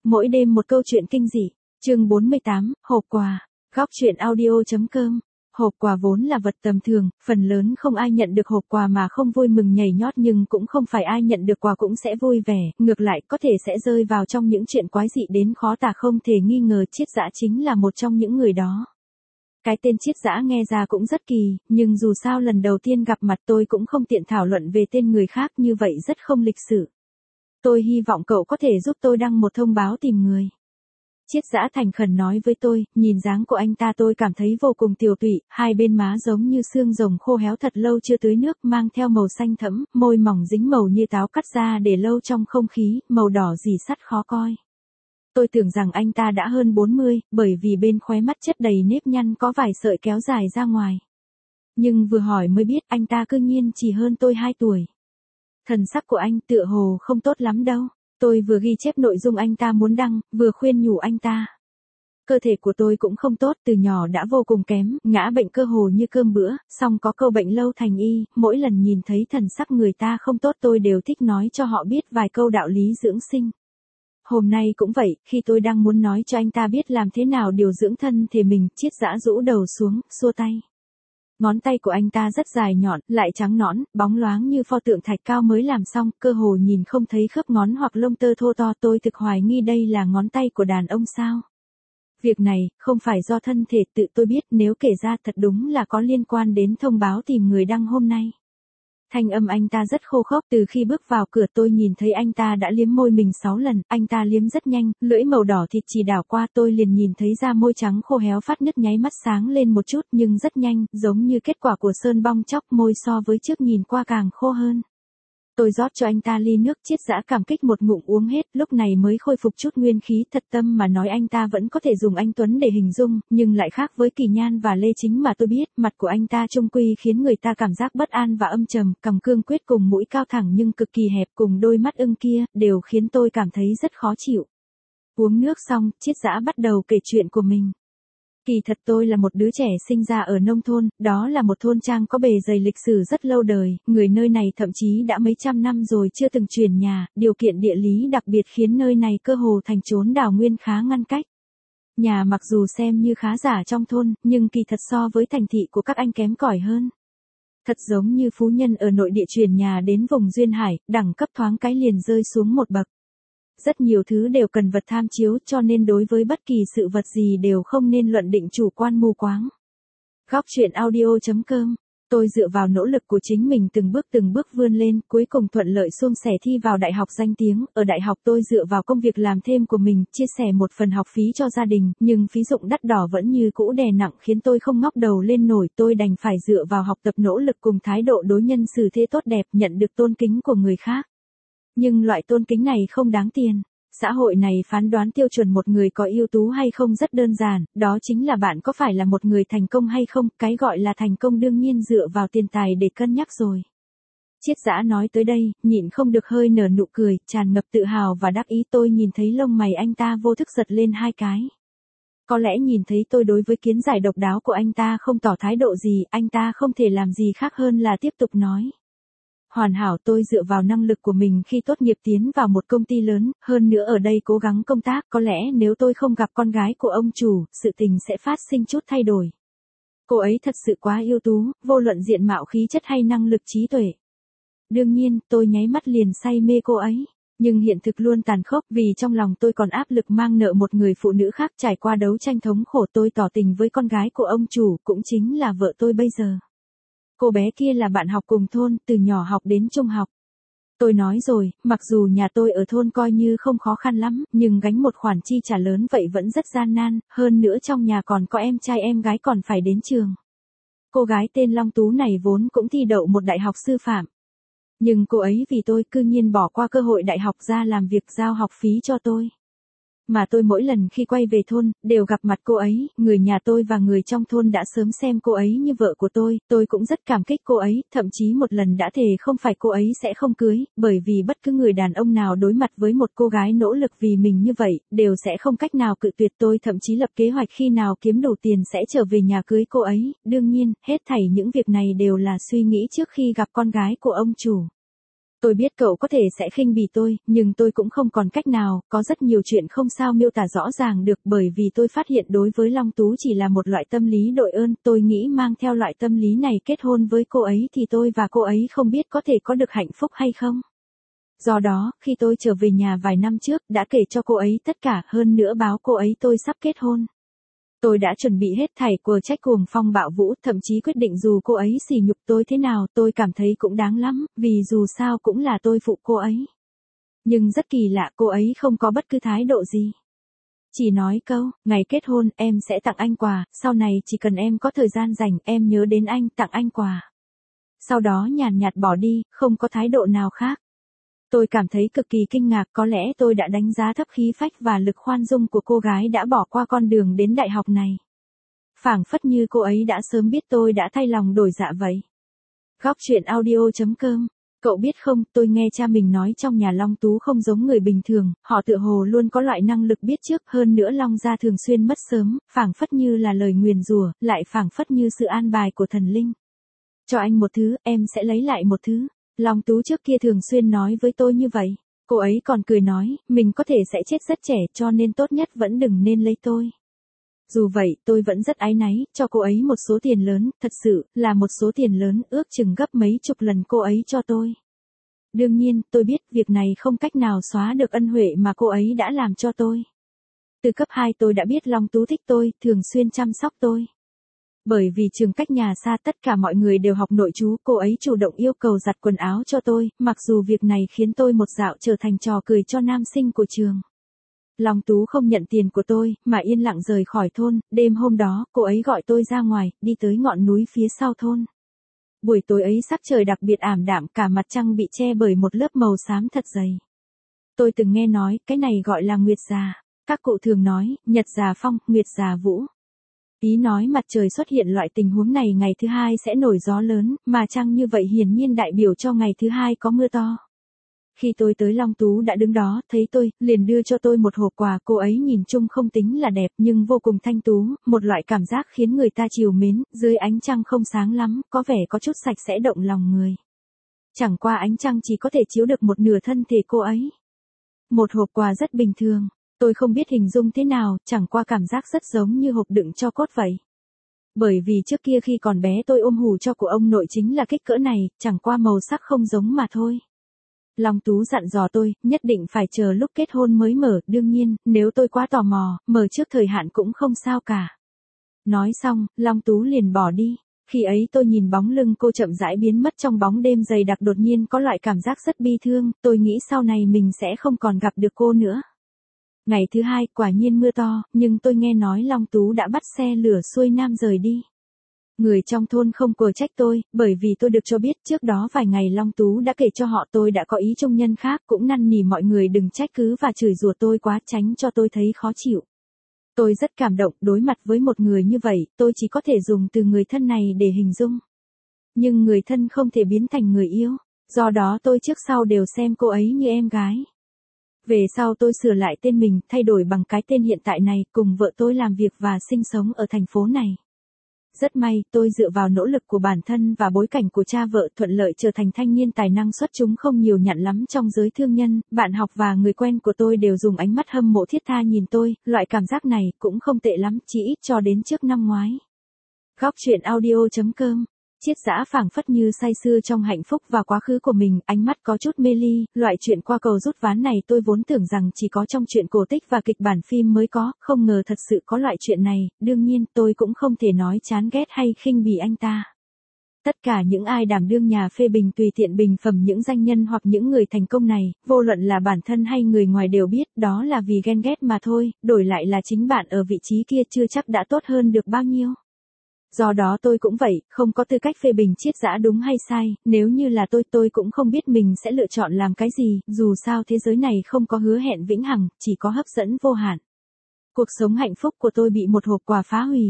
Mỗi đêm một câu chuyện kinh dị. Chương 48, hộp quà. Góc truyện audio.com. Hộp quà vốn là vật tầm thường, phần lớn không ai nhận được hộp quà mà không vui mừng nhảy nhót, nhưng cũng không phải ai nhận được quà cũng sẽ vui vẻ, ngược lại có thể sẽ rơi vào trong những chuyện quái dị đến khó tả. Không thể nghi ngờ Triết Dã chính là một trong những người đó. Cái tên Triết Dã nghe ra cũng rất kỳ, nhưng dù sao lần đầu tiên gặp mặt tôi cũng không tiện thảo luận về tên người khác, như vậy rất không lịch sự. Tôi hy vọng cậu có thể giúp tôi đăng một thông báo tìm người. Triết Dã thành khẩn nói với tôi, nhìn dáng của anh ta tôi cảm thấy vô cùng tiều tụy, hai bên má giống như xương rồng khô héo thật lâu chưa tưới nước, mang theo màu xanh thẫm, môi mỏng dính màu như táo cắt ra để lâu trong không khí, màu đỏ rỉ sắt khó coi. Tôi tưởng rằng anh ta đã hơn 40, bởi vì bên khóe mắt chất đầy nếp nhăn có vài sợi kéo dài ra ngoài. Nhưng vừa hỏi mới biết anh ta cư nhiên chỉ hơn tôi 2 tuổi. Thần sắc của anh tựa hồ không tốt lắm đâu. Tôi vừa ghi chép nội dung anh ta muốn đăng, vừa khuyên nhủ anh ta. Cơ thể của tôi cũng không tốt, từ nhỏ đã vô cùng kém, ngã bệnh cơ hồ như cơm bữa, song có câu bệnh lâu thành y, mỗi lần nhìn thấy thần sắc người ta không tốt tôi đều thích nói cho họ biết vài câu đạo lý dưỡng sinh. Hôm nay cũng vậy, khi tôi đang muốn nói cho anh ta biết làm thế nào điều dưỡng thân thể mình, Triết Dã rũ đầu xuống, xua tay. Ngón tay của anh ta rất dài nhọn, lại trắng nõn, bóng loáng như pho tượng thạch cao mới làm xong, cơ hồ nhìn không thấy khớp ngón hoặc lông tơ thô to. Tôi thực hoài nghi đây là ngón tay của đàn ông sao. Việc này, không phải do thân thể tự tôi biết, nếu kể ra thật đúng là có liên quan đến thông báo tìm người đăng hôm nay. Thanh âm anh ta rất khô khốc, từ khi bước vào cửa tôi nhìn thấy anh ta đã liếm môi mình 6 lần, anh ta liếm rất nhanh, lưỡi màu đỏ thịt chỉ đảo qua tôi liền nhìn thấy da môi trắng khô héo phát nhứt nháy mắt sáng lên một chút nhưng rất nhanh, giống như kết quả của sơn bong chóc môi so với trước nhìn qua càng khô hơn. Tôi rót cho anh ta ly nước, Triết Dã cảm kích một ngụm uống hết, lúc này mới khôi phục chút nguyên khí. Thật tâm mà nói anh ta vẫn có thể dùng anh Tuấn để hình dung, nhưng lại khác với Kỳ Nhan và Lê Chính mà tôi biết, mặt của anh ta chung quy khiến người ta cảm giác bất an và âm trầm, cằm cương quyết cùng mũi cao thẳng nhưng cực kỳ hẹp cùng đôi mắt ưng kia, đều khiến tôi cảm thấy rất khó chịu. Uống nước xong, Triết Dã bắt đầu kể chuyện của mình. Kỳ thật tôi là một đứa trẻ sinh ra ở nông thôn, đó là một thôn trang có bề dày lịch sử rất lâu đời, người nơi này thậm chí đã mấy trăm năm rồi chưa từng chuyển nhà, điều kiện địa lý đặc biệt khiến nơi này cơ hồ thành chốn đảo nguyên khá ngăn cách. Nhà mặc dù xem như khá giả trong thôn, nhưng kỳ thật so với thành thị của các anh kém cỏi hơn. Thật giống như phú nhân ở nội địa chuyển nhà đến vùng duyên hải, đẳng cấp thoáng cái liền rơi xuống một bậc. Rất nhiều thứ đều cần vật tham chiếu, cho nên đối với bất kỳ sự vật gì đều không nên luận định chủ quan mù quáng. Góc truyện audio.com. Tôi dựa vào nỗ lực của chính mình từng bước vươn lên, cuối cùng thuận lợi suôn sẻ thi vào đại học danh tiếng. Ở đại học tôi dựa vào công việc làm thêm của mình, chia sẻ một phần học phí cho gia đình, nhưng phí dụng đắt đỏ vẫn như cũ đè nặng khiến tôi không ngóc đầu lên nổi. Tôi đành phải dựa vào học tập nỗ lực cùng thái độ đối nhân xử thế tốt đẹp, nhận được tôn kính của người khác. Nhưng loại tôn kính này không đáng tiền. Xã hội này phán đoán tiêu chuẩn một người có ưu tú hay không rất đơn giản, đó chính là bạn có phải là một người thành công hay không, cái gọi là thành công đương nhiên dựa vào tiền tài để cân nhắc rồi. Triết Dã nói tới đây, nhịn không được hơi nở nụ cười, tràn ngập tự hào và đắc ý. Tôi nhìn thấy lông mày anh ta vô thức giật lên 2 cái. Có lẽ nhìn thấy tôi đối với kiến giải độc đáo của anh ta không tỏ thái độ gì, anh ta không thể làm gì khác hơn là tiếp tục nói. Hoàn hảo, tôi dựa vào năng lực của mình khi tốt nghiệp tiến vào một công ty lớn, hơn nữa ở đây cố gắng công tác, có lẽ nếu tôi không gặp con gái của ông chủ, sự tình sẽ phát sinh chút thay đổi. Cô ấy thật sự quá ưu tú, vô luận diện mạo khí chất hay năng lực trí tuệ. Đương nhiên, tôi nháy mắt liền say mê cô ấy. Nhưng hiện thực luôn tàn khốc, vì trong lòng tôi còn áp lực mang nợ một người phụ nữ khác. Trải qua đấu tranh thống khổ tôi tỏ tình với con gái của ông chủ, cũng chính là vợ tôi bây giờ. Cô bé kia là bạn học cùng thôn, từ nhỏ học đến trung học. Tôi nói rồi, mặc dù nhà tôi ở thôn coi như không khó khăn lắm, nhưng gánh một khoản chi trả lớn vậy vẫn rất gian nan, hơn nữa trong nhà còn có em trai em gái còn phải đến trường. Cô gái tên Long Tú này vốn cũng thi đậu một đại học sư phạm. Nhưng cô ấy vì tôi cư nhiên bỏ qua cơ hội đại học ra làm việc giao học phí cho tôi. Mà tôi mỗi lần khi quay về thôn, đều gặp mặt cô ấy, người nhà tôi và người trong thôn đã sớm xem cô ấy như vợ của tôi cũng rất cảm kích cô ấy, thậm chí một lần đã thề không phải cô ấy sẽ không cưới, bởi vì bất cứ người đàn ông nào đối mặt với một cô gái nỗ lực vì mình như vậy, đều sẽ không cách nào cự tuyệt. Tôi thậm chí lập kế hoạch khi nào kiếm đủ tiền sẽ trở về nhà cưới cô ấy, đương nhiên, hết thảy những việc này đều là suy nghĩ trước khi gặp con gái của ông chủ. Tôi biết cậu có thể sẽ khinh bỉ tôi, nhưng tôi cũng không còn cách nào, có rất nhiều chuyện không sao miêu tả rõ ràng được bởi vì tôi phát hiện đối với Long Tú chỉ là một loại tâm lý đội ơn, tôi nghĩ mang theo loại tâm lý này kết hôn với cô ấy thì tôi và cô ấy không biết có thể có được hạnh phúc hay không. Do đó, khi tôi trở về nhà vài năm trước, đã kể cho cô ấy tất cả, hơn nữa báo cô ấy tôi sắp kết hôn. Tôi đã chuẩn bị hết thảy của trách cuồng phong bạo vũ, thậm chí quyết định dù cô ấy sỉ nhục tôi thế nào, tôi cảm thấy cũng đáng lắm, vì dù sao cũng là tôi phụ cô ấy. Nhưng rất kỳ lạ, cô ấy không có bất cứ thái độ gì. Chỉ nói câu, ngày kết hôn, em sẽ tặng anh quà, sau này chỉ cần em có thời gian rảnh, em nhớ đến anh, tặng anh quà. Sau đó nhàn nhạt bỏ đi, không có thái độ nào khác. Tôi cảm thấy cực kỳ kinh ngạc, có lẽ tôi đã đánh giá thấp khí phách và lực khoan dung của cô gái đã bỏ qua con đường đến đại học này. Phảng phất như cô ấy đã sớm biết tôi đã thay lòng đổi dạ vậy. Góc truyện audio.com. Cậu biết không, tôi nghe cha mình nói trong nhà Long Tú không giống người bình thường, họ tựa hồ luôn có loại năng lực biết trước, hơn nữa Long gia thường xuyên mất sớm, phảng phất như là lời nguyền rủa, lại phảng phất như sự an bài của thần linh. Cho anh một thứ, em sẽ lấy lại một thứ. Long Tú trước kia thường xuyên nói với tôi như vậy. Cô ấy còn cười nói, mình có thể sẽ chết rất trẻ cho nên tốt nhất vẫn đừng nên lấy tôi. Dù vậy, tôi vẫn rất áy náy, cho cô ấy một số tiền lớn, thật sự, là một số tiền lớn, ước chừng gấp mấy chục lần cô ấy cho tôi. Đương nhiên, tôi biết việc này không cách nào xóa được ân huệ mà cô ấy đã làm cho tôi. Từ cấp 2 tôi đã biết Long Tú thích tôi, thường xuyên chăm sóc tôi. Bởi vì trường cách nhà xa tất cả mọi người đều học nội trú, cô ấy chủ động yêu cầu giặt quần áo cho tôi, mặc dù việc này khiến tôi một dạo trở thành trò cười cho nam sinh của trường. Long Tú không nhận tiền của tôi, mà yên lặng rời khỏi thôn, đêm hôm đó, cô ấy gọi tôi ra ngoài, đi tới ngọn núi phía sau thôn. Buổi tối ấy sắc trời đặc biệt ảm đạm, cả mặt trăng bị che bởi một lớp màu xám thật dày. Tôi từng nghe nói, cái này gọi là nguyệt già. Các cụ thường nói, nhật già phong, nguyệt già vũ. Ý nói mặt trời xuất hiện loại tình huống này ngày thứ hai sẽ nổi gió lớn, mà trăng như vậy hiển nhiên đại biểu cho ngày thứ hai có mưa to. Khi tôi tới Long Tú đã đứng đó, thấy tôi, liền đưa cho tôi một hộp quà, cô ấy nhìn chung không tính là đẹp nhưng vô cùng thanh tú, một loại cảm giác khiến người ta trìu mến, dưới ánh trăng không sáng lắm, có vẻ có chút sạch sẽ động lòng người. Chẳng qua ánh trăng chỉ có thể chiếu được một nửa thân thể cô ấy. Một hộp quà rất bình thường, tôi không biết hình dung thế nào, chẳng qua cảm giác rất giống như hộp đựng tro cốt vậy. Bởi vì trước kia khi còn bé tôi ôm hủ cho của ông nội chính là kích cỡ này, chẳng qua màu sắc không giống mà thôi. Long Tú dặn dò tôi, nhất định phải chờ lúc kết hôn mới mở, đương nhiên, nếu tôi quá tò mò, mở trước thời hạn cũng không sao cả. Nói xong, Long Tú liền bỏ đi. Khi ấy tôi nhìn bóng lưng cô chậm rãi biến mất trong bóng đêm dày đặc, đột nhiên có loại cảm giác rất bi thương, tôi nghĩ sau này mình sẽ không còn gặp được cô nữa. Ngày thứ hai, quả nhiên mưa to, nhưng tôi nghe nói Long Tú đã bắt xe lửa xuôi nam rời đi. Người trong thôn không quở trách tôi, bởi vì tôi được cho biết trước đó vài ngày Long Tú đã kể cho họ tôi đã có ý trung nhân khác, cũng năn nỉ mọi người đừng trách cứ và chửi rủa tôi quá, tránh cho tôi thấy khó chịu. Tôi rất cảm động, đối mặt với một người như vậy, tôi chỉ có thể dùng từ người thân này để hình dung. Nhưng người thân không thể biến thành người yêu, do đó tôi trước sau đều xem cô ấy như em gái. Về sau tôi sửa lại tên mình, thay đổi bằng cái tên hiện tại này, cùng vợ tôi làm việc và sinh sống ở thành phố này. Rất may, tôi dựa vào nỗ lực của bản thân và bối cảnh của cha vợ thuận lợi trở thành thanh niên tài năng xuất chúng không nhiều nhặn lắm trong giới thương nhân, bạn học và người quen của tôi đều dùng ánh mắt hâm mộ thiết tha nhìn tôi, loại cảm giác này cũng không tệ lắm, chỉ ít cho đến trước năm ngoái. Góc truyện audio.com. Triết Dã phảng phất như say sưa trong hạnh phúc và quá khứ của mình, ánh mắt có chút mê ly, loại chuyện qua cầu rút ván này tôi vốn tưởng rằng chỉ có trong truyện cổ tích và kịch bản phim mới có, không ngờ thật sự có loại chuyện này, đương nhiên tôi cũng không thể nói chán ghét hay khinh bỉ anh ta. Tất cả những ai đảm đương nhà phê bình tùy tiện bình phẩm những danh nhân hoặc những người thành công này, vô luận là bản thân hay người ngoài đều biết, đó là vì ghen ghét mà thôi, đổi lại là chính bạn ở vị trí kia chưa chắc đã tốt hơn được bao nhiêu. Do đó tôi cũng vậy, không có tư cách phê bình Triết Dã đúng hay sai, nếu như là tôi cũng không biết mình sẽ lựa chọn làm cái gì, dù sao thế giới này không có hứa hẹn vĩnh hằng, chỉ có hấp dẫn vô hạn. Cuộc sống hạnh phúc của tôi bị một hộp quà phá hủy.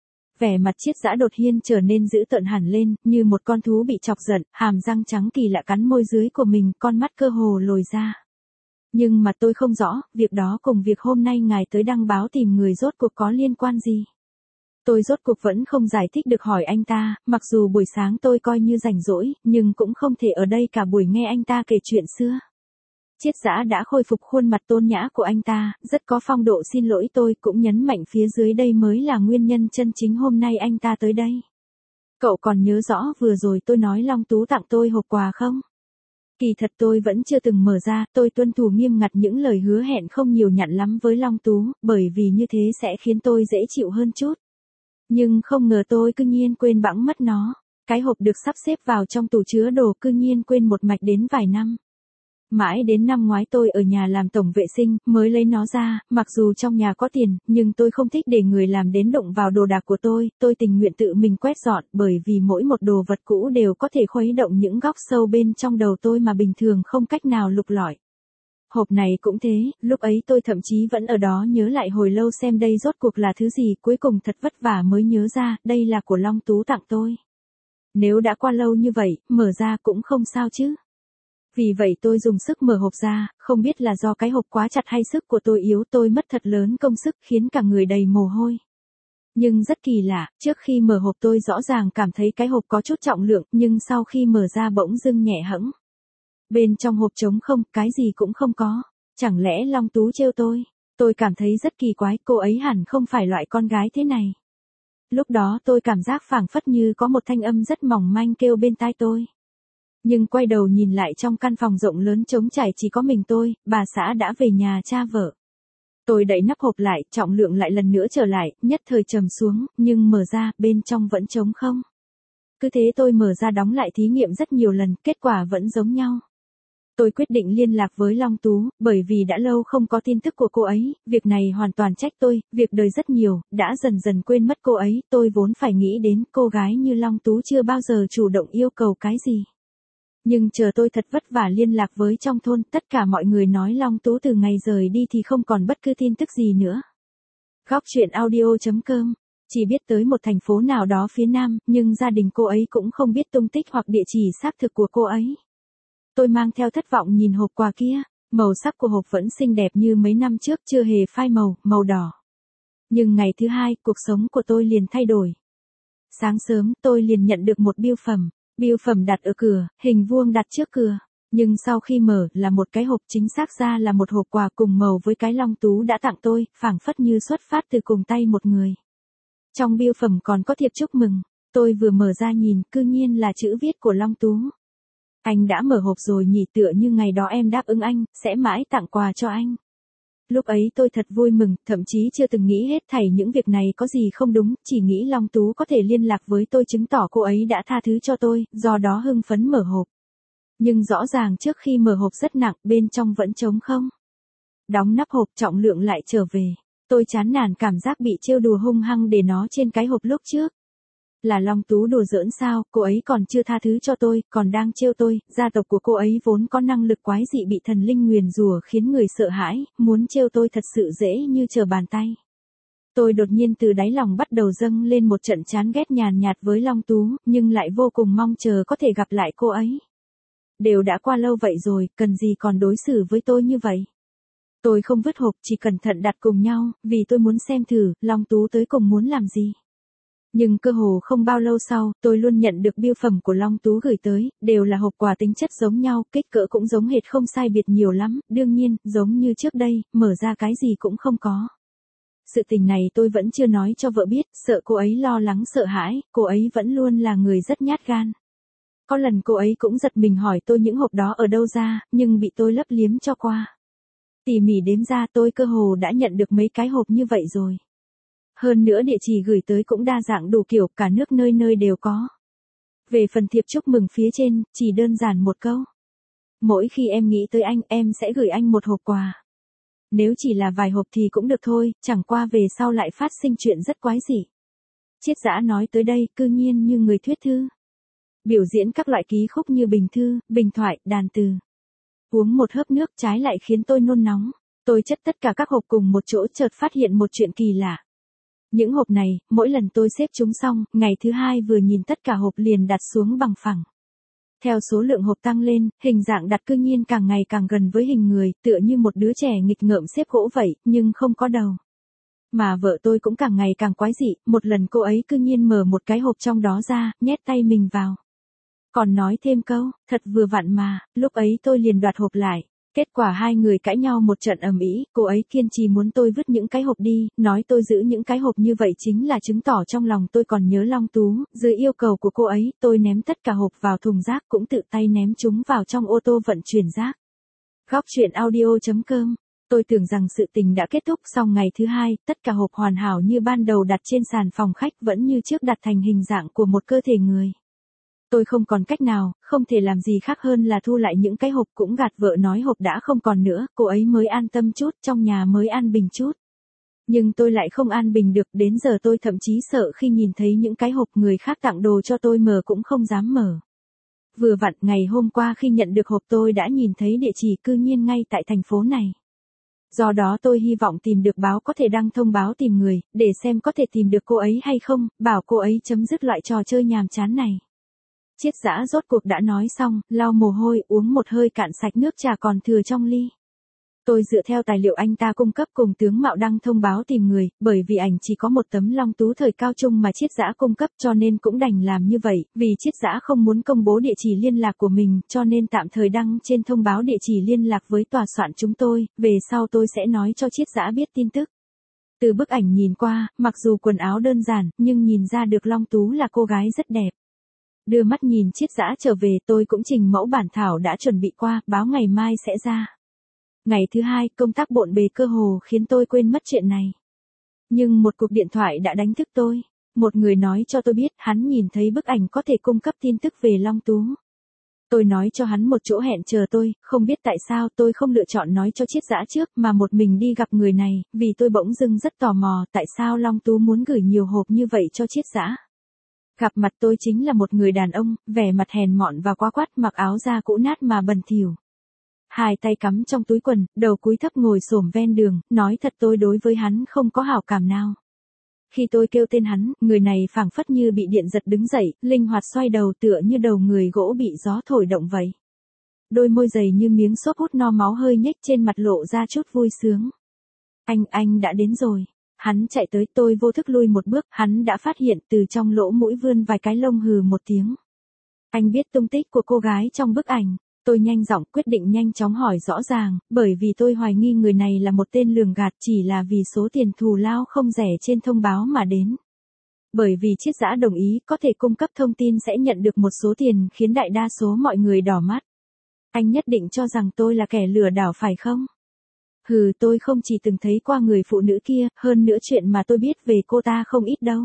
Vẻ mặt Triết Dã đột nhiên trở nên dữ tợn hẳn lên, như một con thú bị chọc giận, hàm răng trắng kỳ lạ cắn môi dưới của mình, con mắt cơ hồ lồi ra. Nhưng mà tôi không rõ, việc đó cùng việc hôm nay ngài tới đăng báo tìm người rốt cuộc có liên quan gì. Tôi rốt cuộc vẫn không giải thích được hỏi anh ta, mặc dù buổi sáng tôi coi như rảnh rỗi, nhưng cũng không thể ở đây cả buổi nghe anh ta kể chuyện xưa. Triết Giã đã khôi phục khuôn mặt tôn nhã của anh ta, rất có phong độ xin lỗi tôi cũng nhấn mạnh phía dưới đây mới là nguyên nhân chân chính hôm nay anh ta tới đây. Cậu còn nhớ rõ vừa rồi tôi nói Long Tú tặng tôi hộp quà không? Kỳ thật tôi vẫn chưa từng mở ra, tôi tuân thủ nghiêm ngặt những lời hứa hẹn không nhiều nhặn lắm với Long Tú, bởi vì như thế sẽ khiến tôi dễ chịu hơn chút. Nhưng không ngờ tôi cư nhiên quên bẵng mất nó. Cái hộp được sắp xếp vào trong tủ chứa đồ cư nhiên quên một mạch đến vài năm. Mãi đến năm ngoái tôi ở nhà làm tổng vệ sinh, mới lấy nó ra, mặc dù trong nhà có tiền, nhưng tôi không thích để người làm đến đụng vào đồ đạc của tôi tình nguyện tự mình quét dọn, bởi vì mỗi một đồ vật cũ đều có thể khuấy động những góc sâu bên trong đầu tôi mà bình thường không cách nào lục lọi. Hộp này cũng thế, lúc ấy tôi thậm chí vẫn ở đó nhớ lại hồi lâu xem đây rốt cuộc là thứ gì, cuối cùng thật vất vả mới nhớ ra, đây là của Long Tú tặng tôi. Nếu đã qua lâu như vậy, mở ra cũng không sao chứ. Vì vậy tôi dùng sức mở hộp ra, không biết là do cái hộp quá chặt hay sức của tôi yếu, tôi mất thật lớn công sức khiến cả người đầy mồ hôi. Nhưng rất kỳ lạ, trước khi mở hộp tôi rõ ràng cảm thấy cái hộp có chút trọng lượng, nhưng sau khi mở ra bỗng dưng nhẹ hẫng. Bên trong hộp trống không, cái gì cũng không có. Chẳng lẽ Long Tú trêu tôi? Tôi cảm thấy rất kỳ quái, cô ấy hẳn không phải loại con gái thế này. Lúc đó tôi cảm giác phảng phất như có một thanh âm rất mỏng manh kêu bên tai tôi. Nhưng quay đầu nhìn lại trong căn phòng rộng lớn trống trải chỉ có mình tôi, bà xã đã về nhà cha vợ. Tôi đậy nắp hộp lại, trọng lượng lại lần nữa trở lại, nhất thời trầm xuống, nhưng mở ra, bên trong vẫn trống không. Cứ thế tôi mở ra đóng lại thí nghiệm rất nhiều lần, kết quả vẫn giống nhau. Tôi quyết định liên lạc với Long Tú, bởi vì đã lâu không có tin tức của cô ấy, việc này hoàn toàn trách tôi, việc đời rất nhiều, đã dần dần quên mất cô ấy, tôi vốn phải nghĩ đến cô gái như Long Tú chưa bao giờ chủ động yêu cầu cái gì. Nhưng chờ tôi thật vất vả liên lạc với trong thôn, tất cả mọi người nói Long Tú từ ngày rời đi thì không còn bất cứ tin tức gì nữa. Góc chuyện audio.com, chỉ biết tới một thành phố nào đó phía Nam, nhưng gia đình cô ấy cũng không biết tung tích hoặc địa chỉ xác thực của cô ấy. Tôi mang theo thất vọng nhìn hộp quà kia, màu sắc của hộp vẫn xinh đẹp như mấy năm trước, chưa hề phai màu, màu đỏ. Nhưng ngày thứ hai, cuộc sống của tôi liền thay đổi. Sáng sớm, tôi liền nhận được một bưu phẩm. Bưu phẩm đặt ở cửa, hình vuông đặt trước cửa. Nhưng sau khi mở là một cái hộp, chính xác ra là một hộp quà cùng màu với cái Long Tú đã tặng tôi, phảng phất như xuất phát từ cùng tay một người. Trong bưu phẩm còn có thiệp chúc mừng. Tôi vừa mở ra nhìn, cư nhiên là chữ viết của Long Tú. Anh đã mở hộp rồi nhỉ, tựa như ngày đó em đáp ứng anh, sẽ mãi tặng quà cho anh. Lúc ấy tôi thật vui mừng, thậm chí chưa từng nghĩ hết thảy những việc này có gì không đúng, chỉ nghĩ Long Tú có thể liên lạc với tôi chứng tỏ cô ấy đã tha thứ cho tôi, do đó hưng phấn mở hộp. Nhưng rõ ràng trước khi mở hộp rất nặng, bên trong vẫn trống không. Đóng nắp hộp, trọng lượng lại trở về. Tôi chán nản cảm giác bị trêu đùa hung hăng để nó trên cái hộp lúc trước. Là Long Tú đùa giỡn sao, cô ấy còn chưa tha thứ cho tôi, còn đang trêu tôi, gia tộc của cô ấy vốn có năng lực quái dị bị thần linh nguyền rủa khiến người sợ hãi, muốn trêu tôi thật sự dễ như trở bàn tay. Tôi đột nhiên từ đáy lòng bắt đầu dâng lên một trận chán ghét nhàn nhạt với Long Tú, nhưng lại vô cùng mong chờ có thể gặp lại cô ấy. Đều đã qua lâu vậy rồi, cần gì còn đối xử với tôi như vậy. Tôi không vứt hộp, chỉ cẩn thận đặt cùng nhau, vì tôi muốn xem thử, Long Tú tới cùng muốn làm gì. Nhưng cơ hồ không bao lâu sau, tôi luôn nhận được bưu phẩm của Long Tú gửi tới, đều là hộp quà tính chất giống nhau, kích cỡ cũng giống hệt không sai biệt nhiều lắm, đương nhiên, giống như trước đây, mở ra cái gì cũng không có. Sự tình này tôi vẫn chưa nói cho vợ biết, sợ cô ấy lo lắng sợ hãi, cô ấy vẫn luôn là người rất nhát gan. Có lần cô ấy cũng giật mình hỏi tôi những hộp đó ở đâu ra, nhưng bị tôi lấp liếm cho qua. Tỉ mỉ đếm ra tôi cơ hồ đã nhận được mấy cái hộp như vậy rồi. Hơn nữa địa chỉ gửi tới cũng đa dạng đủ kiểu, cả nước nơi nơi đều có. Về phần thiệp chúc mừng phía trên, chỉ đơn giản một câu. Mỗi khi em nghĩ tới anh, em sẽ gửi anh một hộp quà. Nếu chỉ là vài hộp thì cũng được thôi, chẳng qua về sau lại phát sinh chuyện rất quái dị. Triết Giã nói tới đây, cư nhiên như người thuyết thư. Biểu diễn các loại ký khúc như bình thư, bình thoại, đàn từ. Uống một hớp nước trái lại khiến tôi nôn nóng. Tôi chất tất cả các hộp cùng một chỗ, chợt phát hiện một chuyện kỳ lạ. Những hộp này, mỗi lần tôi xếp chúng xong, ngày thứ hai vừa nhìn tất cả hộp liền đặt xuống bằng phẳng. Theo số lượng hộp tăng lên, hình dạng đặt cư nhiên càng ngày càng gần với hình người, tựa như một đứa trẻ nghịch ngợm xếp gỗ vậy, nhưng không có đầu. Mà vợ tôi cũng càng ngày càng quái dị, một lần cô ấy cư nhiên mở một cái hộp trong đó ra, nhét tay mình vào. Còn nói thêm câu, thật vừa vặn mà, lúc ấy tôi liền đoạt hộp lại. Kết quả hai người cãi nhau một trận ầm ĩ, cô ấy kiên trì muốn tôi vứt những cái hộp đi, nói tôi giữ những cái hộp như vậy chính là chứng tỏ trong lòng tôi còn nhớ Long Tú, dưới yêu cầu của cô ấy, tôi ném tất cả hộp vào thùng rác cũng tự tay ném chúng vào trong ô tô vận chuyển rác. Góc chuyện audio.com. Tôi tưởng rằng sự tình đã kết thúc, xong ngày thứ hai, tất cả hộp hoàn hảo như ban đầu đặt trên sàn phòng khách vẫn như trước đặt thành hình dạng của một cơ thể người. Tôi không còn cách nào, không thể làm gì khác hơn là thu lại những cái hộp, cũng gạt vợ nói hộp đã không còn nữa, cô ấy mới an tâm chút, trong nhà mới an bình chút. Nhưng tôi lại không an bình được, đến giờ tôi thậm chí sợ khi nhìn thấy những cái hộp người khác tặng đồ cho tôi mở cũng không dám mở. Vừa vặn ngày hôm qua khi nhận được hộp tôi đã nhìn thấy địa chỉ cư nhiên ngay tại thành phố này. Do đó tôi hy vọng tìm được báo có thể đăng thông báo tìm người, để xem có thể tìm được cô ấy hay không, bảo cô ấy chấm dứt loại trò chơi nhàm chán này. Triết Giã rốt cuộc đã nói xong, lau mồ hôi, uống một hơi cạn sạch nước trà còn thừa trong ly. Tôi dựa theo tài liệu anh ta cung cấp cùng tướng Mạo đăng thông báo tìm người, bởi vì ảnh chỉ có một tấm Long Tú thời cao trung mà Triết Giã cung cấp cho nên cũng đành làm như vậy, vì Triết Giã không muốn công bố địa chỉ liên lạc của mình, cho nên tạm thời đăng trên thông báo địa chỉ liên lạc với tòa soạn chúng tôi, về sau tôi sẽ nói cho Triết Giã biết tin tức. Từ bức ảnh nhìn qua, mặc dù quần áo đơn giản, nhưng nhìn ra được Long Tú là cô gái rất đẹp. Đưa mắt nhìn Triết Giã trở về, tôi cũng trình mẫu bản thảo đã chuẩn bị qua, báo ngày mai sẽ ra. Ngày thứ hai, công tác bộn bề cơ hồ khiến tôi quên mất chuyện này. Nhưng một cuộc điện thoại đã đánh thức tôi. Một người nói cho tôi biết hắn nhìn thấy bức ảnh có thể cung cấp tin tức về Long Tú. Tôi nói cho hắn một chỗ hẹn chờ tôi, không biết tại sao tôi không lựa chọn nói cho Triết Giã trước mà một mình đi gặp người này, vì tôi bỗng dưng rất tò mò tại sao Long Tú muốn gửi nhiều hộp như vậy cho Triết Giã. Gặp mặt tôi chính là một người đàn ông, vẻ mặt hèn mọn và quá quắt, mặc áo da cũ nát mà bẩn thỉu. Hai tay cắm trong túi quần, đầu cúi thấp ngồi xổm ven đường, nói thật tôi đối với hắn không có hảo cảm nào. Khi tôi kêu tên hắn, người này phảng phất như bị điện giật đứng dậy, linh hoạt xoay đầu tựa như đầu người gỗ bị gió thổi động vậy. Đôi môi dày như miếng xốp hút no máu hơi nhếch trên mặt lộ ra chút vui sướng. Anh đã đến rồi. Hắn chạy tới, tôi vô thức lui một bước, hắn đã phát hiện từ trong lỗ mũi vươn vài cái lông, hừ một tiếng. Anh biết tung tích của cô gái trong bức ảnh. Tôi nhanh giọng quyết định nhanh chóng hỏi rõ ràng, bởi vì tôi hoài nghi người này là một tên lường gạt chỉ là vì số tiền thù lao không rẻ trên thông báo mà đến. Bởi vì Triết Giã đồng ý có thể cung cấp thông tin sẽ nhận được một số tiền khiến đại đa số mọi người đỏ mắt. Anh nhất định cho rằng tôi là kẻ lừa đảo phải không? Hừ, tôi không chỉ từng thấy qua người phụ nữ kia, hơn nữa chuyện mà tôi biết về cô ta không ít đâu.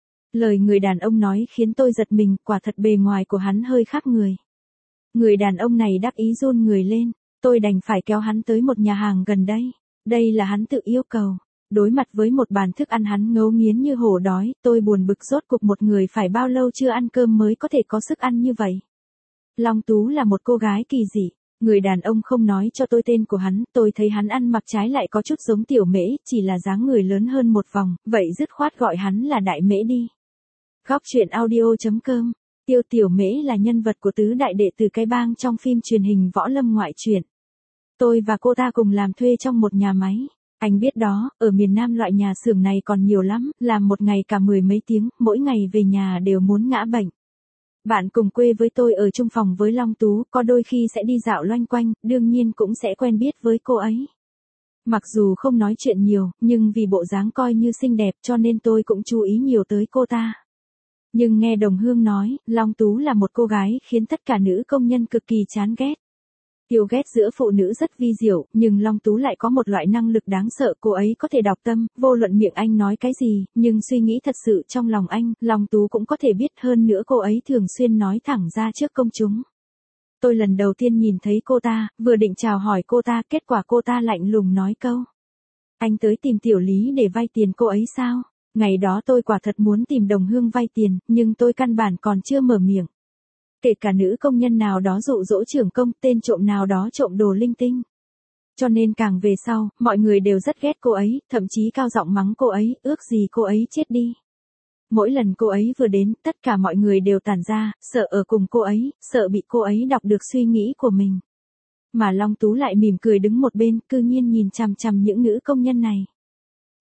Lời người đàn ông nói khiến tôi giật mình, quả thật bề ngoài của hắn hơi khác người. Người đàn ông này đắc ý run người lên, tôi đành phải kéo hắn tới một nhà hàng gần đây. Đây là hắn tự yêu cầu. Đối mặt với một bàn thức ăn hắn ngấu nghiến như hổ đói, tôi buồn bực rốt cuộc một người phải bao lâu chưa ăn cơm mới có thể có sức ăn như vậy. Long Tú là một cô gái kỳ dị. Người đàn ông không nói cho tôi tên của hắn, tôi thấy hắn ăn mặc trái lại có chút giống Tiểu Mễ, chỉ là dáng người lớn hơn một vòng, vậy dứt khoát gọi hắn là Đại Mễ đi. Góc chuyện audio.com. Tiểu Mễ là nhân vật của tứ đại đệ tử cái bang trong phim truyền hình Võ Lâm ngoại truyện. Tôi và cô ta cùng làm thuê trong một nhà máy. Anh biết đó, ở miền Nam loại nhà xưởng này còn nhiều lắm, làm một ngày cả 10 mấy tiếng, mỗi ngày về nhà đều muốn ngã bệnh. Bạn cùng quê với tôi ở chung phòng với Long Tú, có đôi khi sẽ đi dạo loanh quanh, đương nhiên cũng sẽ quen biết với cô ấy. Mặc dù không nói chuyện nhiều, nhưng vì bộ dáng coi như xinh đẹp cho nên tôi cũng chú ý nhiều tới cô ta. Nhưng nghe đồng hương nói, Long Tú là một cô gái khiến tất cả nữ công nhân cực kỳ chán ghét. Yêu ghét giữa phụ nữ rất vi diệu, nhưng Long Tú lại có một loại năng lực đáng sợ, cô ấy có thể đọc tâm, vô luận miệng anh nói cái gì, nhưng suy nghĩ thật sự trong lòng anh, Long Tú cũng có thể biết, hơn nữa cô ấy thường xuyên nói thẳng ra trước công chúng. Tôi lần đầu tiên nhìn thấy cô ta, vừa định chào hỏi cô ta, kết quả cô ta lạnh lùng nói câu. Anh tới tìm Tiểu Lý để vay tiền cô ấy sao? Ngày đó tôi quả thật muốn tìm đồng hương vay tiền, nhưng tôi căn bản còn chưa mở miệng. Kể cả nữ công nhân nào đó dụ dỗ trưởng công, tên trộm nào đó trộm đồ linh tinh. Cho nên càng về sau, mọi người đều rất ghét cô ấy, thậm chí cao giọng mắng cô ấy, ước gì cô ấy chết đi. Mỗi lần cô ấy vừa đến, tất cả mọi người đều tản ra, sợ ở cùng cô ấy, sợ bị cô ấy đọc được suy nghĩ của mình. Mà Long Tú lại mỉm cười đứng một bên, cư nhiên nhìn chằm chằm những nữ công nhân này.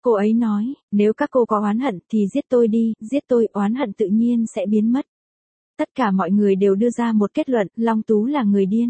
Cô ấy nói, nếu các cô có oán hận thì giết tôi đi, giết tôi, oán hận tự nhiên sẽ biến mất. Tất cả mọi người đều đưa ra một kết luận, Long Tú là người điên.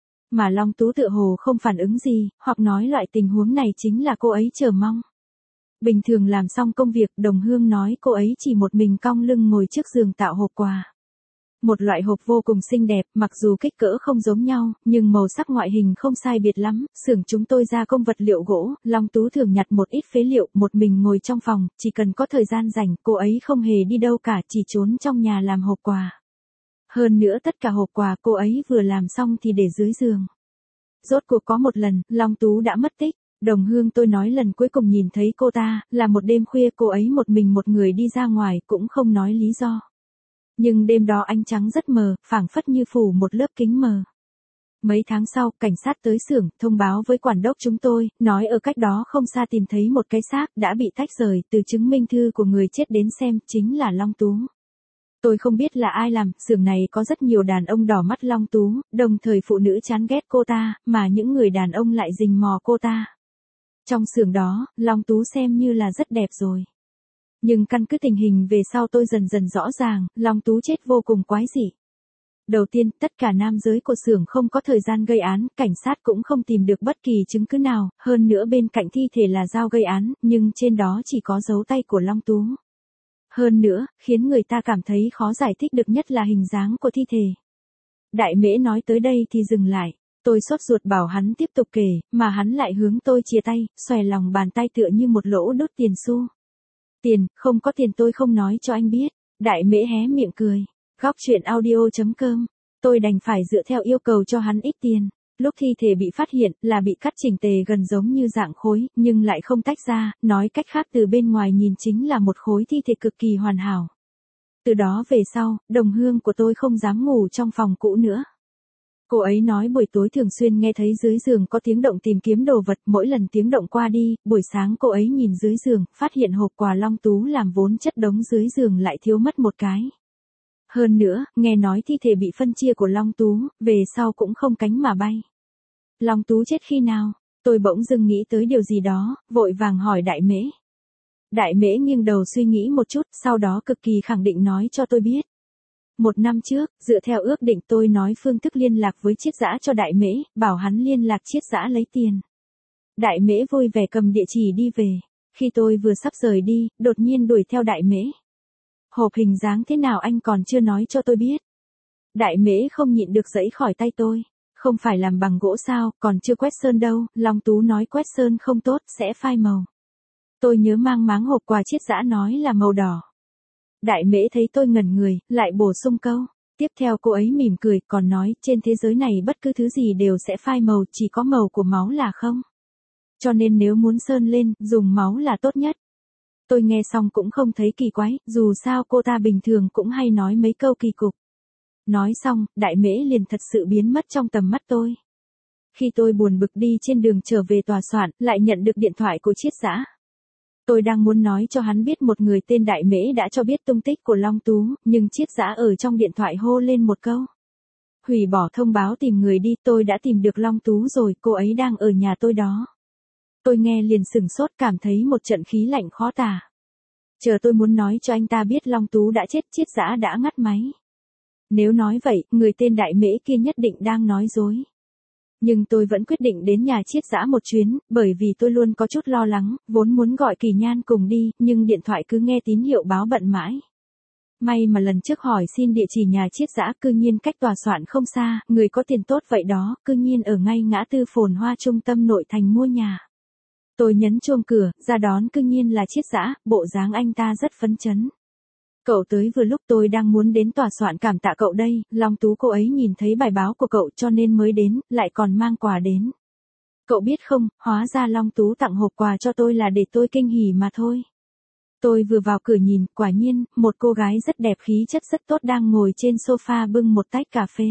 Mà Long Tú tựa hồ không phản ứng gì, hoặc nói loại tình huống này chính là cô ấy chờ mong. Bình thường làm xong công việc, Đồng Hương nói cô ấy chỉ một mình cong lưng ngồi trước giường tạo hộp quà. Một loại hộp vô cùng xinh đẹp, mặc dù kích cỡ không giống nhau, nhưng màu sắc ngoại hình không sai biệt lắm, xưởng chúng tôi gia công vật liệu gỗ, Long Tú thường nhặt một ít phế liệu, một mình ngồi trong phòng, chỉ cần có thời gian rảnh, cô ấy không hề đi đâu cả, chỉ trốn trong nhà làm hộp quà. Hơn nữa tất cả hộp quà cô ấy vừa làm xong thì để dưới giường. Rốt cuộc có một lần, Long Tú đã mất tích. Đồng Hương tôi nói lần cuối cùng nhìn thấy cô ta, là một đêm khuya cô ấy một mình một người đi ra ngoài cũng không nói lý do. Nhưng đêm đó ánh trắng rất mờ, phảng phất như phủ một lớp kính mờ. Mấy tháng sau, cảnh sát tới xưởng, thông báo với quản đốc chúng tôi, nói ở cách đó không xa tìm thấy một cái xác đã bị tách rời, từ chứng minh thư của người chết đến xem, chính là Long Tú. Tôi không biết là ai làm, xưởng này có rất nhiều đàn ông đỏ mắt Long Tú, đồng thời phụ nữ chán ghét cô ta, mà những người đàn ông lại rình mò cô ta. Trong xưởng đó, Long Tú xem như là rất đẹp rồi. Nhưng căn cứ tình hình về sau tôi dần dần rõ ràng, Long Tú chết vô cùng quái dị. Đầu tiên, tất cả nam giới của xưởng không có thời gian gây án, cảnh sát cũng không tìm được bất kỳ chứng cứ nào, hơn nữa bên cạnh thi thể là dao gây án, nhưng trên đó chỉ có dấu tay của Long Tú. Hơn nữa, khiến người ta cảm thấy khó giải thích được nhất là hình dáng của thi thể. Đại Mễ nói tới đây thì dừng lại. Tôi sốt ruột bảo hắn tiếp tục kể, mà hắn lại hướng tôi chia tay, xòe lòng bàn tay tựa như một lỗ đốt tiền xu. Tiền, không có tiền tôi không nói cho anh biết. Đại Mễ hé miệng cười. Góc chuyện audio.com. Tôi đành phải dựa theo yêu cầu cho hắn ít tiền. Lúc thi thể bị phát hiện là bị cắt chỉnh tề gần giống như dạng khối, nhưng lại không tách ra, nói cách khác từ bên ngoài nhìn chính là một khối thi thể cực kỳ hoàn hảo. Từ đó về sau, Đồng Hương của tôi không dám ngủ trong phòng cũ nữa. Cô ấy nói buổi tối thường xuyên nghe thấy dưới giường có tiếng động tìm kiếm đồ vật, mỗi lần tiếng động qua đi, buổi sáng cô ấy nhìn dưới giường, phát hiện hộp quà Long Tú làm vốn chất đống dưới giường lại thiếu mất một cái. Hơn nữa, nghe nói thi thể bị phân chia của Long Tú, về sau cũng không cánh mà bay. Long Tú chết khi nào? Tôi bỗng dưng nghĩ tới điều gì đó, vội vàng hỏi Đại Mễ. Đại Mễ nghiêng đầu suy nghĩ một chút, sau đó cực kỳ khẳng định nói cho tôi biết. 1 năm trước, dựa theo ước định tôi nói phương thức liên lạc với Chiết Dã cho Đại Mễ, bảo hắn liên lạc Chiết Dã lấy tiền. Đại Mễ vui vẻ cầm địa chỉ đi về. Khi tôi vừa sắp rời đi, đột nhiên đuổi theo Đại Mễ. Hộp hình dáng thế nào anh còn chưa nói cho tôi biết. Đại Mễ không nhịn được giãy khỏi tay tôi. Không phải làm bằng gỗ sao, còn chưa quét sơn đâu, Long Tú nói quét sơn không tốt, sẽ phai màu. Tôi nhớ mang máng hộp quà Chiết Dã nói là màu đỏ. Đại Mễ thấy tôi ngẩn người, lại bổ sung câu. Tiếp theo cô ấy mỉm cười, còn nói, trên thế giới này bất cứ thứ gì đều sẽ phai màu, chỉ có màu của máu là không. Cho nên nếu muốn sơn lên, dùng máu là tốt nhất. Tôi nghe xong cũng không thấy kỳ quái, dù sao cô ta bình thường cũng hay nói mấy câu kỳ cục. Nói xong, Đại Mễ liền thật sự biến mất trong tầm mắt tôi. Khi tôi buồn bực đi trên đường trở về tòa soạn, lại nhận được điện thoại của Chiết Dã. Tôi đang muốn nói cho hắn biết một người tên Đại Mễ đã cho biết tung tích của Long Tú, nhưng Chiết Dã ở trong điện thoại hô lên một câu. Hủy bỏ thông báo tìm người đi, tôi đã tìm được Long Tú rồi, cô ấy đang ở nhà tôi đó. Tôi nghe liền sửng sốt, cảm thấy một trận khí lạnh khó tả. Chờ tôi muốn nói cho anh ta biết Long Tú đã chết, Chiết Dã đã ngắt máy. Nếu nói vậy, người tên Đại Mễ kia nhất định đang nói dối. Nhưng tôi vẫn quyết định đến nhà Chiết Dã một chuyến, bởi vì tôi luôn có chút lo lắng, vốn muốn gọi Kỳ Nhan cùng đi, nhưng điện thoại cứ nghe tín hiệu báo bận mãi. May mà lần trước hỏi xin địa chỉ nhà Chiết Dã cư nhiên cách tòa soạn không xa, người có tiền tốt vậy đó, cư nhiên ở ngay ngã tư Phồn Hoa trung tâm nội thành mua nhà. Tôi nhấn chuông cửa, ra đón cư nhiên là Chiết Dã, bộ dáng anh ta rất phấn chấn. Cậu tới vừa lúc tôi đang muốn đến tòa soạn cảm tạ cậu đây, Long Tú cô ấy nhìn thấy bài báo của cậu cho nên mới đến, lại còn mang quà đến. Cậu biết không, hóa ra Long Tú tặng hộp quà cho tôi là để tôi kinh hỉ mà thôi. Tôi vừa vào cửa nhìn, quả nhiên, một cô gái rất đẹp khí chất rất tốt đang ngồi trên sofa bưng một tách cà phê.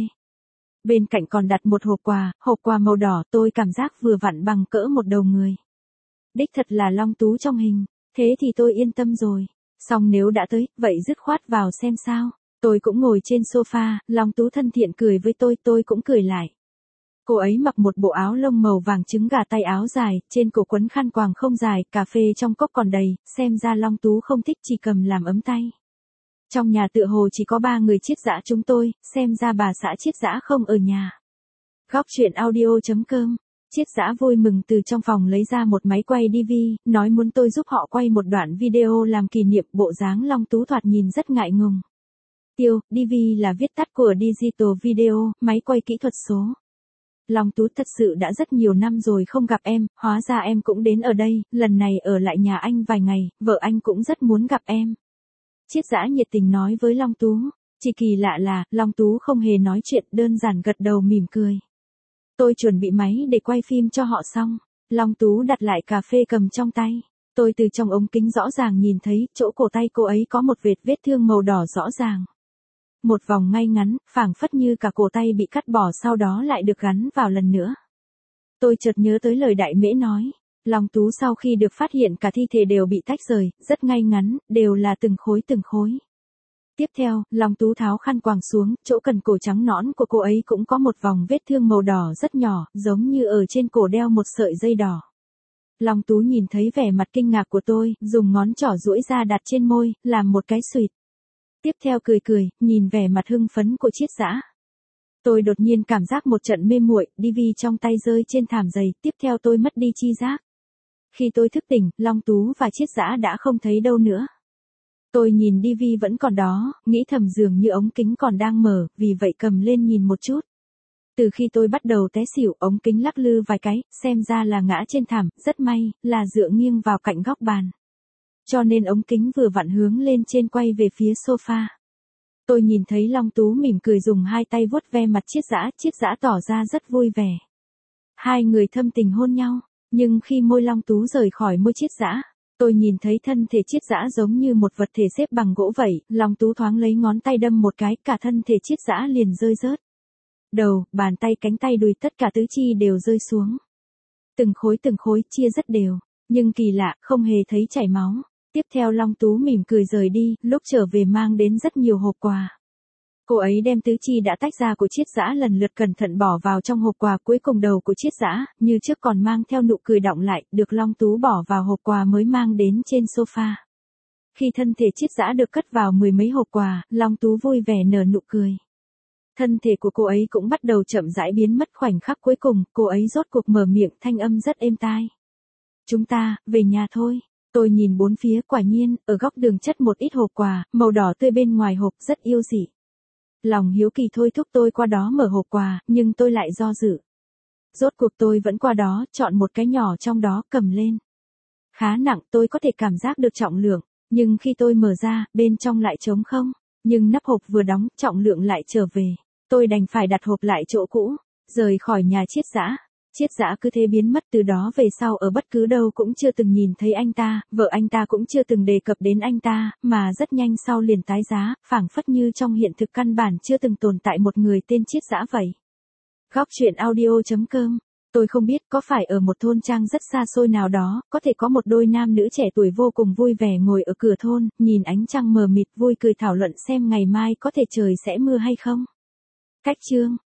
Bên cạnh còn đặt một hộp quà màu đỏ, tôi cảm giác vừa vặn bằng cỡ một đầu người. Đích thật là Long Tú trong hình, thế thì tôi yên tâm rồi. Xong nếu đã tới, vậy dứt khoát vào xem sao. Tôi cũng ngồi trên sofa, Long Tú thân thiện cười với tôi cũng cười lại. Cô ấy mặc một bộ áo lông màu vàng trứng gà tay áo dài, trên cổ quấn khăn quàng không dài, cà phê trong cốc còn đầy, xem ra Long Tú không thích chỉ cầm làm ấm tay. Trong nhà tựa hồ chỉ có 3 người Chiết Dã chúng tôi, xem ra bà xã Chiết Dã không ở nhà. Góc truyện audio.com. Chiết Dã vui mừng từ trong phòng lấy ra một máy quay DV, nói muốn tôi giúp họ quay một đoạn video làm kỷ niệm. Bộ dáng Long Tú thoạt nhìn rất ngại ngùng. Tiêu, DV là viết tắt của Digital Video, máy quay kỹ thuật số. Long Tú thật sự đã rất nhiều năm rồi không gặp em, hóa ra em cũng đến ở đây, lần này ở lại nhà anh vài ngày, vợ anh cũng rất muốn gặp em. Chiết Dã nhiệt tình nói với Long Tú, chỉ kỳ lạ là, Long Tú không hề nói chuyện, đơn giản gật đầu mỉm cười. Tôi chuẩn bị máy để quay phim cho họ xong, Long Tú đặt lại cà phê cầm trong tay. Tôi từ trong ống kính rõ ràng nhìn thấy, chỗ cổ tay cô ấy có một vết thương màu đỏ rõ ràng. Một vòng ngay ngắn, phảng phất như cả cổ tay bị cắt bỏ sau đó lại được gắn vào lần nữa. Tôi chợt nhớ tới lời Đại Mễ nói. Long Tú sau khi được phát hiện cả thi thể đều bị tách rời, rất ngay ngắn, đều là từng khối từng khối. Tiếp theo, Long Tú tháo khăn quàng xuống, chỗ cần cổ trắng nõn của cô ấy cũng có một vòng vết thương màu đỏ rất nhỏ, giống như ở trên cổ đeo một sợi dây đỏ. Long Tú nhìn thấy vẻ mặt kinh ngạc của tôi, dùng ngón trỏ duỗi ra đặt trên môi, làm một cái xuỵt. Tiếp theo cười cười, nhìn vẻ mặt hưng phấn của Chiết Dã. Tôi đột nhiên cảm giác một trận mê muội, DV trong tay rơi trên thảm giày, tiếp theo tôi mất đi chi giác. Khi tôi thức tỉnh, Long Tú và Chiết Dã đã không thấy đâu nữa. Tôi nhìn DV vẫn còn đó, nghĩ thầm dường như ống kính còn đang mở, vì vậy cầm lên nhìn một chút. Từ khi tôi bắt đầu té xỉu, ống kính lắc lư vài cái, xem ra là ngã trên thảm, rất may, là dựa nghiêng vào cạnh góc bàn. Cho nên ống kính vừa vặn hướng lên trên quay về phía sofa. Tôi nhìn thấy Long Tú mỉm cười dùng hai tay vuốt ve mặt Chiết Dã tỏ ra rất vui vẻ. Hai người thâm tình hôn nhau, nhưng khi môi Long Tú rời khỏi môi Chiết Dã, tôi nhìn thấy thân thể Chiết Dã giống như một vật thể xếp bằng gỗ vậy, Long Tú thoáng lấy ngón tay đâm một cái, cả thân thể Chiết Dã liền rơi rớt. Đầu, bàn tay, cánh tay, đùi, tất cả tứ chi đều rơi xuống. Từng khối chia rất đều, nhưng kỳ lạ, không hề thấy chảy máu. Tiếp theo Long Tú mỉm cười rời đi, lúc trở về mang đến rất nhiều hộp quà. Cô ấy đem tứ chi đã tách ra của Chiết Dã lần lượt cẩn thận bỏ vào trong hộp quà, cuối cùng đầu của Chiết Dã, như trước còn mang theo nụ cười đọng lại, được Long Tú bỏ vào hộp quà mới mang đến trên sofa. Khi thân thể Chiết Dã được cất vào 10 mấy hộp quà, Long Tú vui vẻ nở nụ cười. Thân thể của cô ấy cũng bắt đầu chậm rãi biến mất, khoảnh khắc cuối cùng, cô ấy rốt cuộc mở miệng, thanh âm rất êm tai. Chúng ta, về nhà thôi. Tôi nhìn bốn phía, quả nhiên, ở góc đường chất một ít hộp quà, màu đỏ tươi bên ngoài hộp, rất yêu dị. Lòng hiếu kỳ thôi thúc tôi qua đó mở hộp quà, nhưng tôi lại do dự. Rốt cuộc tôi vẫn qua đó, chọn một cái nhỏ trong đó, cầm lên. Khá nặng, tôi có thể cảm giác được trọng lượng, nhưng khi tôi mở ra, bên trong lại trống không. Nhưng nắp hộp vừa đóng, trọng lượng lại trở về. Tôi đành phải đặt hộp lại chỗ cũ, rời khỏi nhà Chiết Dã. Chiết Dã cứ thế biến mất, từ đó về sau ở bất cứ đâu cũng chưa từng nhìn thấy anh ta, vợ anh ta cũng chưa từng đề cập đến anh ta, mà rất nhanh sau liền tái giá, phảng phất như trong hiện thực căn bản chưa từng tồn tại một người tên Chiết Dã vậy. Góc truyện audio.com. Tôi không biết có phải ở một thôn trang rất xa xôi nào đó, có thể có một đôi nam nữ trẻ tuổi vô cùng vui vẻ ngồi ở cửa thôn, nhìn ánh trăng mờ mịt vui cười thảo luận xem ngày mai có thể trời sẽ mưa hay không. Cách chương